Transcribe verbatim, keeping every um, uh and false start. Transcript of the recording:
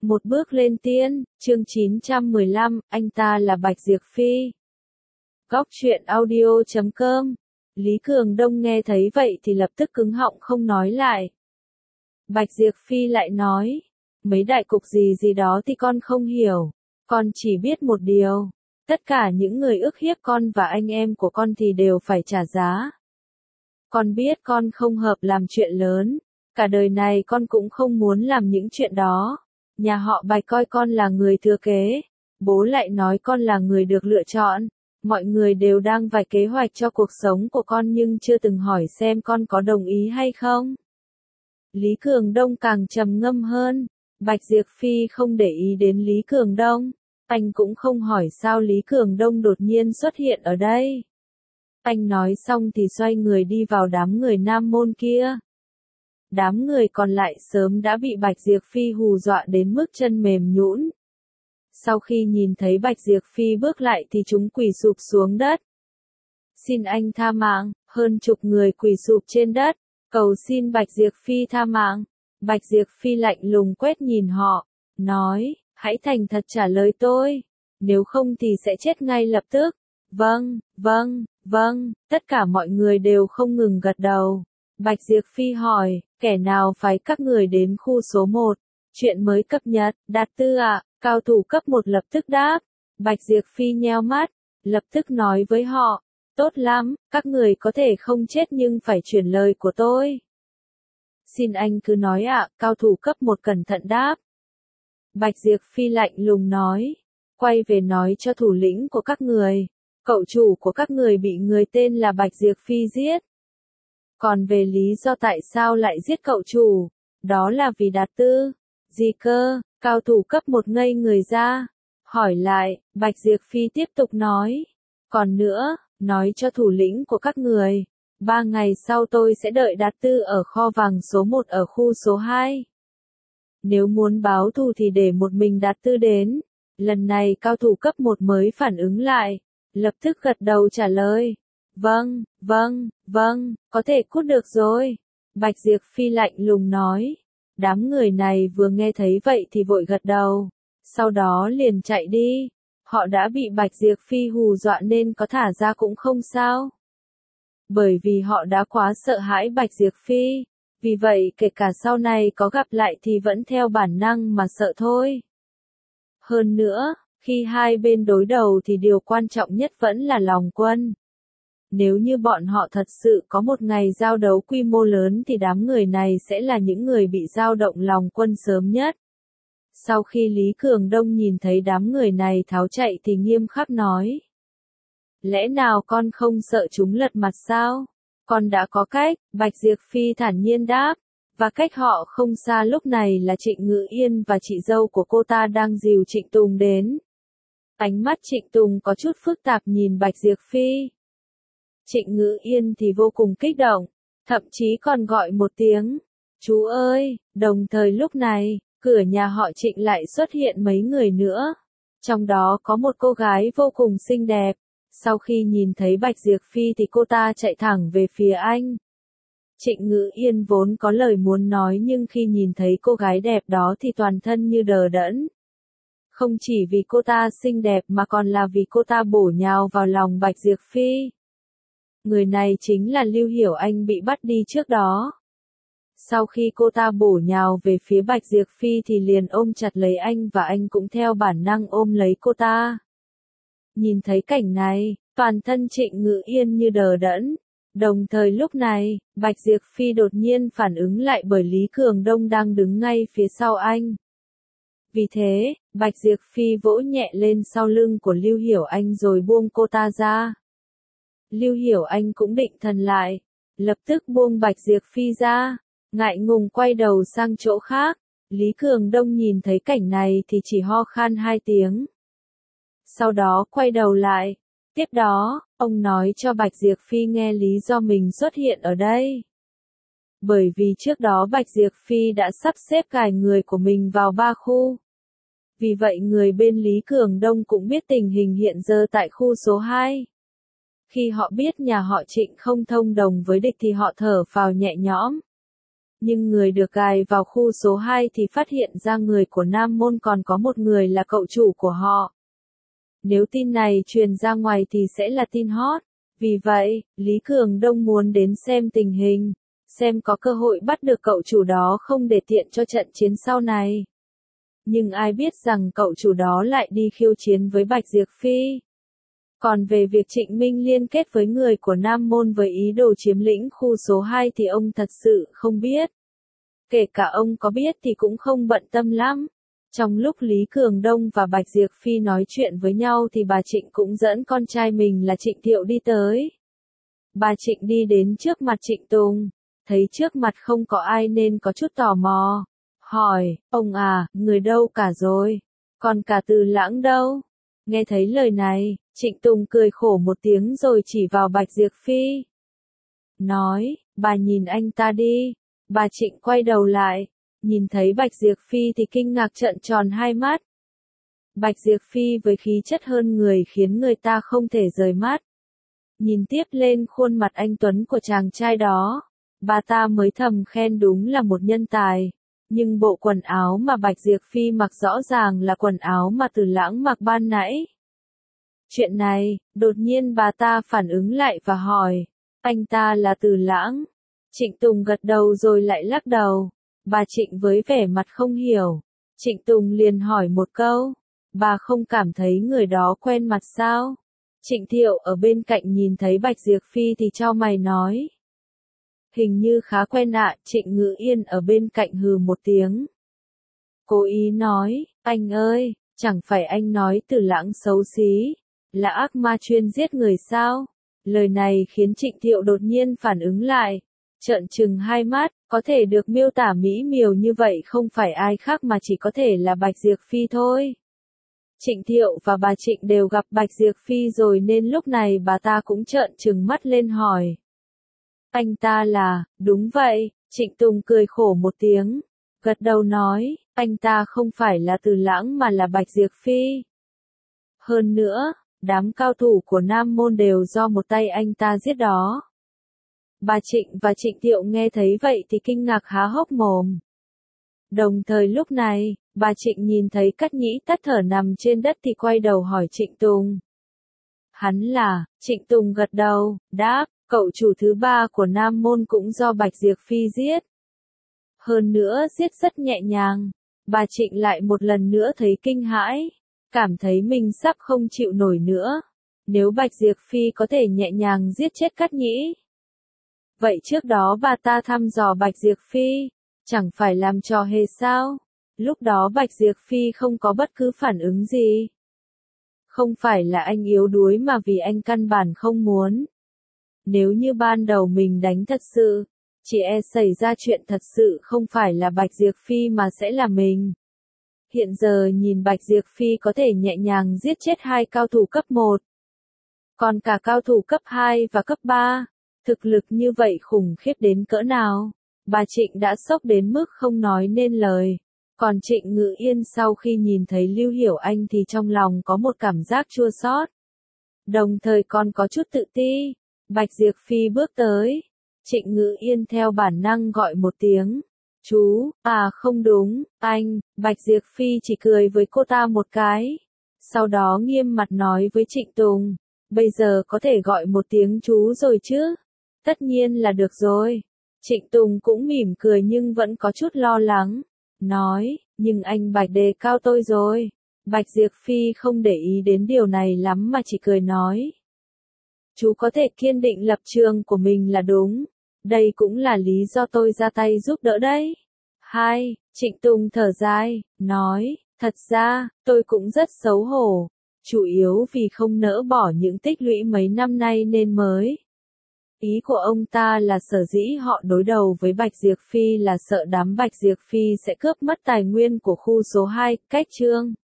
Một bước lên tiên, chương chín trăm mười lăm, anh ta là Bạch Diệp Phi. Góc truyện audio chấm com. Lý Cường Đông nghe thấy vậy thì lập tức cứng họng không nói lại. Bạch Diệp Phi lại nói, mấy đại cục gì gì đó thì con không hiểu, con chỉ biết một điều, tất cả những người ức hiếp con và anh em của con thì đều phải trả giá. Con biết con không hợp làm chuyện lớn, cả đời này con cũng không muốn làm những chuyện đó. Nhà họ Bạch coi con là người thừa kế, bố lại nói con là người được lựa chọn. Mọi người đều đang vạch kế hoạch cho cuộc sống của con nhưng chưa từng hỏi xem con có đồng ý hay không. Lý Cường Đông càng trầm ngâm hơn. Bạch Diệp Phi không để ý đến Lý Cường Đông. Anh cũng không hỏi sao Lý Cường Đông đột nhiên xuất hiện ở đây. Anh nói xong thì xoay người đi vào đám người Nam Môn kia. Đám người còn lại sớm đã bị Bạch Diệp Phi hù dọa đến mức chân mềm nhũn. Sau khi nhìn thấy Bạch Diệp Phi bước lại thì chúng quỳ sụp xuống đất. Xin anh tha mạng, hơn chục người quỳ sụp trên đất, cầu xin Bạch Diệp Phi tha mạng. Bạch Diệp Phi lạnh lùng quét nhìn họ, nói, hãy thành thật trả lời tôi, nếu không thì sẽ chết ngay lập tức. Vâng, vâng, vâng, tất cả mọi người đều không ngừng gật đầu. Bạch Diệp Phi hỏi, kẻ nào phái các người đến khu số một? Chuyện mới cập nhật, Đạt Tư ạ, à, cao thủ cấp một lập tức đáp. Bạch Diệp Phi nheo mắt, lập tức nói với họ, tốt lắm, các người có thể không chết nhưng phải chuyển lời của tôi. Xin anh cứ nói ạ, à, cao thủ cấp một cẩn thận đáp. Bạch Diệp Phi lạnh lùng nói, quay về nói cho thủ lĩnh của các người, cậu chủ của các người bị người tên là Bạch Diệp Phi giết. Còn về lý do tại sao lại giết cậu chủ, đó là vì Đạt Tư. Gì cơ? Cao thủ cấp một ngây người ra. Hỏi lại, Bạch Diệp Phi tiếp tục nói. Còn nữa, nói cho thủ lĩnh của các người. Ba ngày sau tôi sẽ đợi Đạt Tư ở kho vàng số một ở khu số hai. Nếu muốn báo thù thì để một mình Đạt Tư đến. Lần này cao thủ cấp một mới phản ứng lại. Lập tức gật đầu trả lời. Vâng, vâng, vâng, có thể cút được rồi. Bạch Diệp Phi lạnh lùng nói. Đám người này vừa nghe thấy vậy thì vội gật đầu. Sau đó liền chạy đi. Họ đã bị Bạch Diệp Phi hù dọa nên có thả ra cũng không sao. Bởi vì họ đã quá sợ hãi Bạch Diệp Phi. Vì vậy kể cả sau này có gặp lại thì vẫn theo bản năng mà sợ thôi. Hơn nữa, khi hai bên đối đầu thì điều quan trọng nhất vẫn là lòng quân. Nếu như bọn họ thật sự có một ngày giao đấu quy mô lớn thì đám người này sẽ là những người bị dao động lòng quân sớm nhất. Sau khi Lý Cường Đông nhìn thấy đám người này tháo chạy thì nghiêm khắc nói. Lẽ nào con không sợ chúng lật mặt sao? Con đã có cách, Bạch Diệp Phi thản nhiên đáp. Và cách họ không xa lúc này là Trịnh Ngự Yên và chị dâu của cô ta đang dìu Trịnh Tùng đến. Ánh mắt Trịnh Tùng có chút phức tạp nhìn Bạch Diệp Phi. Trịnh Ngự Yên thì vô cùng kích động, thậm chí còn gọi một tiếng, chú ơi, đồng thời lúc này, cửa nhà họ Trịnh lại xuất hiện mấy người nữa. Trong đó có một cô gái vô cùng xinh đẹp, sau khi nhìn thấy Bạch Diệp Phi thì cô ta chạy thẳng về phía anh. Trịnh Ngự Yên vốn có lời muốn nói nhưng khi nhìn thấy cô gái đẹp đó thì toàn thân như đờ đẫn. Không chỉ vì cô ta xinh đẹp mà còn là vì cô ta bổ nhào vào lòng Bạch Diệp Phi. Người này chính là Lưu Hiểu Anh bị bắt đi trước đó. Sau khi cô ta bổ nhào về phía Bạch Diệp Phi thì liền ôm chặt lấy anh và anh cũng theo bản năng ôm lấy cô ta. Nhìn thấy cảnh này, toàn thân Trịnh Ngự Yên như đờ đẫn. Đồng thời lúc này, Bạch Diệp Phi đột nhiên phản ứng lại bởi Lý Cường Đông đang đứng ngay phía sau anh. Vì thế, Bạch Diệp Phi vỗ nhẹ lên sau lưng của Lưu Hiểu Anh rồi buông cô ta ra. Lưu Hiểu Anh cũng định thần lại, lập tức buông Bạch Diệp Phi ra, ngại ngùng quay đầu sang chỗ khác. Lý Cường Đông nhìn thấy cảnh này thì chỉ ho khan hai tiếng. Sau đó quay đầu lại. Tiếp đó, ông nói cho Bạch Diệp Phi nghe lý do mình xuất hiện ở đây. Bởi vì trước đó Bạch Diệp Phi đã sắp xếp cài người của mình vào ba khu. Vì vậy người bên Lý Cường Đông cũng biết tình hình hiện giờ tại khu số hai. Khi họ biết nhà họ Trịnh không thông đồng với địch thì họ thở phào nhẹ nhõm. Nhưng người được gài vào khu số hai thì phát hiện ra người của Nam Môn còn có một người là cậu chủ của họ. Nếu tin này truyền ra ngoài thì sẽ là tin hot. Vì vậy, Lý Cường Đông muốn đến xem tình hình, xem có cơ hội bắt được cậu chủ đó không để tiện cho trận chiến sau này. Nhưng ai biết rằng cậu chủ đó lại đi khiêu chiến với Bạch Diệp Phi. Còn về việc Trịnh Minh liên kết với người của Nam Môn với ý đồ chiếm lĩnh khu số hai thì ông thật sự không biết. Kể cả ông có biết thì cũng không bận tâm lắm. Trong lúc Lý Cường Đông và Bạch Diệp Phi nói chuyện với nhau thì bà Trịnh cũng dẫn con trai mình là Trịnh Thiệu đi tới. Bà Trịnh đi đến trước mặt Trịnh Tùng, thấy trước mặt không có ai nên có chút tò mò. Hỏi, ông à, người đâu cả rồi? Còn cả Từ Lãng đâu? Nghe thấy lời này, Trịnh Tùng cười khổ một tiếng rồi chỉ vào Bạch Diệp Phi. Nói, bà nhìn anh ta đi. Bà Trịnh quay đầu lại, nhìn thấy Bạch Diệp Phi thì kinh ngạc trợn tròn hai mắt. Bạch Diệp Phi với khí chất hơn người khiến người ta không thể rời mắt. Nhìn tiếp lên khuôn mặt anh tuấn của chàng trai đó, bà ta mới thầm khen đúng là một nhân tài. Nhưng bộ quần áo mà Bạch Diệp Phi mặc rõ ràng là quần áo mà Từ Lãng mặc ban nãy. Chuyện này, đột nhiên bà ta phản ứng lại và hỏi, anh ta là Từ Lãng. Trịnh Tùng gật đầu rồi lại lắc đầu. Bà Trịnh với vẻ mặt không hiểu. Trịnh Tùng liền hỏi một câu, bà không cảm thấy người đó quen mặt sao? Trịnh Thiệu ở bên cạnh nhìn thấy Bạch Diệp Phi thì chau mày nói. Hình như khá quen ạ. Trịnh Ngự Yên ở bên cạnh hừ một tiếng. Cố ý nói, anh ơi, chẳng phải anh nói Từ Lãng xấu xí, là ác ma chuyên giết người sao? Lời này khiến Trịnh Thiệu đột nhiên phản ứng lại. Trợn trừng hai mắt, có thể được miêu tả mỹ miều như vậy không phải ai khác mà chỉ có thể là Bạch Diệp Phi thôi. Trịnh Thiệu và bà Trịnh đều gặp Bạch Diệp Phi rồi nên lúc này bà ta cũng trợn trừng mắt lên hỏi. Anh ta là, đúng vậy, Trịnh Tùng cười khổ một tiếng, gật đầu nói, anh ta không phải là Từ Lãng mà là Bạch Diệp Phi. Hơn nữa, đám cao thủ của Nam Môn đều do một tay anh ta giết đó. Bà Trịnh và Trịnh Thiệu nghe thấy vậy thì kinh ngạc há hốc mồm. Đồng thời lúc này, bà Trịnh nhìn thấy Cát Nhĩ tắt thở nằm trên đất thì quay đầu hỏi Trịnh Tùng. Hắn là, Trịnh Tùng gật đầu, đáp, cậu chủ thứ ba của Nam Môn cũng do Bạch Diệp Phi giết. Hơn nữa giết rất nhẹ nhàng. Bà Trịnh lại một lần nữa thấy kinh hãi, cảm thấy mình sắp không chịu nổi nữa. Nếu Bạch Diệp Phi có thể nhẹ nhàng giết chết Cát Nhĩ, vậy trước đó bà ta thăm dò Bạch Diệp Phi, chẳng phải làm trò hề sao? Lúc đó Bạch Diệp Phi không có bất cứ phản ứng gì. Không phải là anh yếu đuối mà vì anh căn bản không muốn. Nếu như ban đầu mình đánh thật sự, chỉ e xảy ra chuyện thật sự không phải là Bạch Diệp Phi mà sẽ là mình. Hiện giờ nhìn Bạch Diệp Phi có thể nhẹ nhàng giết chết hai cao thủ cấp một. Còn cả cao thủ cấp hai và cấp ba. Thực lực như vậy khủng khiếp đến cỡ nào, bà Trịnh đã sốc đến mức không nói nên lời. Còn Trịnh Ngự Yên sau khi nhìn thấy Lưu Hiểu Anh thì trong lòng có một cảm giác chua xót, đồng thời còn có chút tự ti. Bạch Diệp Phi bước tới, Trịnh Ngự Yên theo bản năng gọi một tiếng, chú, à không đúng, anh. Bạch Diệp Phi chỉ cười với cô ta một cái, sau đó nghiêm mặt nói với Trịnh Tùng, bây giờ có thể gọi một tiếng chú rồi chứ? Tất nhiên là được rồi. Trịnh Tùng cũng mỉm cười nhưng vẫn có chút lo lắng. Nói, nhưng anh Bạch đề cao tôi rồi. Bạch Diệp Phi không để ý đến điều này lắm mà chỉ cười nói. Chú có thể kiên định lập trường của mình là đúng. Đây cũng là lý do tôi ra tay giúp đỡ đấy. Hai, Trịnh Tùng thở dài, nói, thật ra, tôi cũng rất xấu hổ. Chủ yếu vì không nỡ bỏ những tích lũy mấy năm nay nên mới. Ý của ông ta là sở dĩ họ đối đầu với Bạch Diệp Phi là sợ đám Bạch Diệp Phi sẽ cướp mất tài nguyên của khu số hai, cách chương.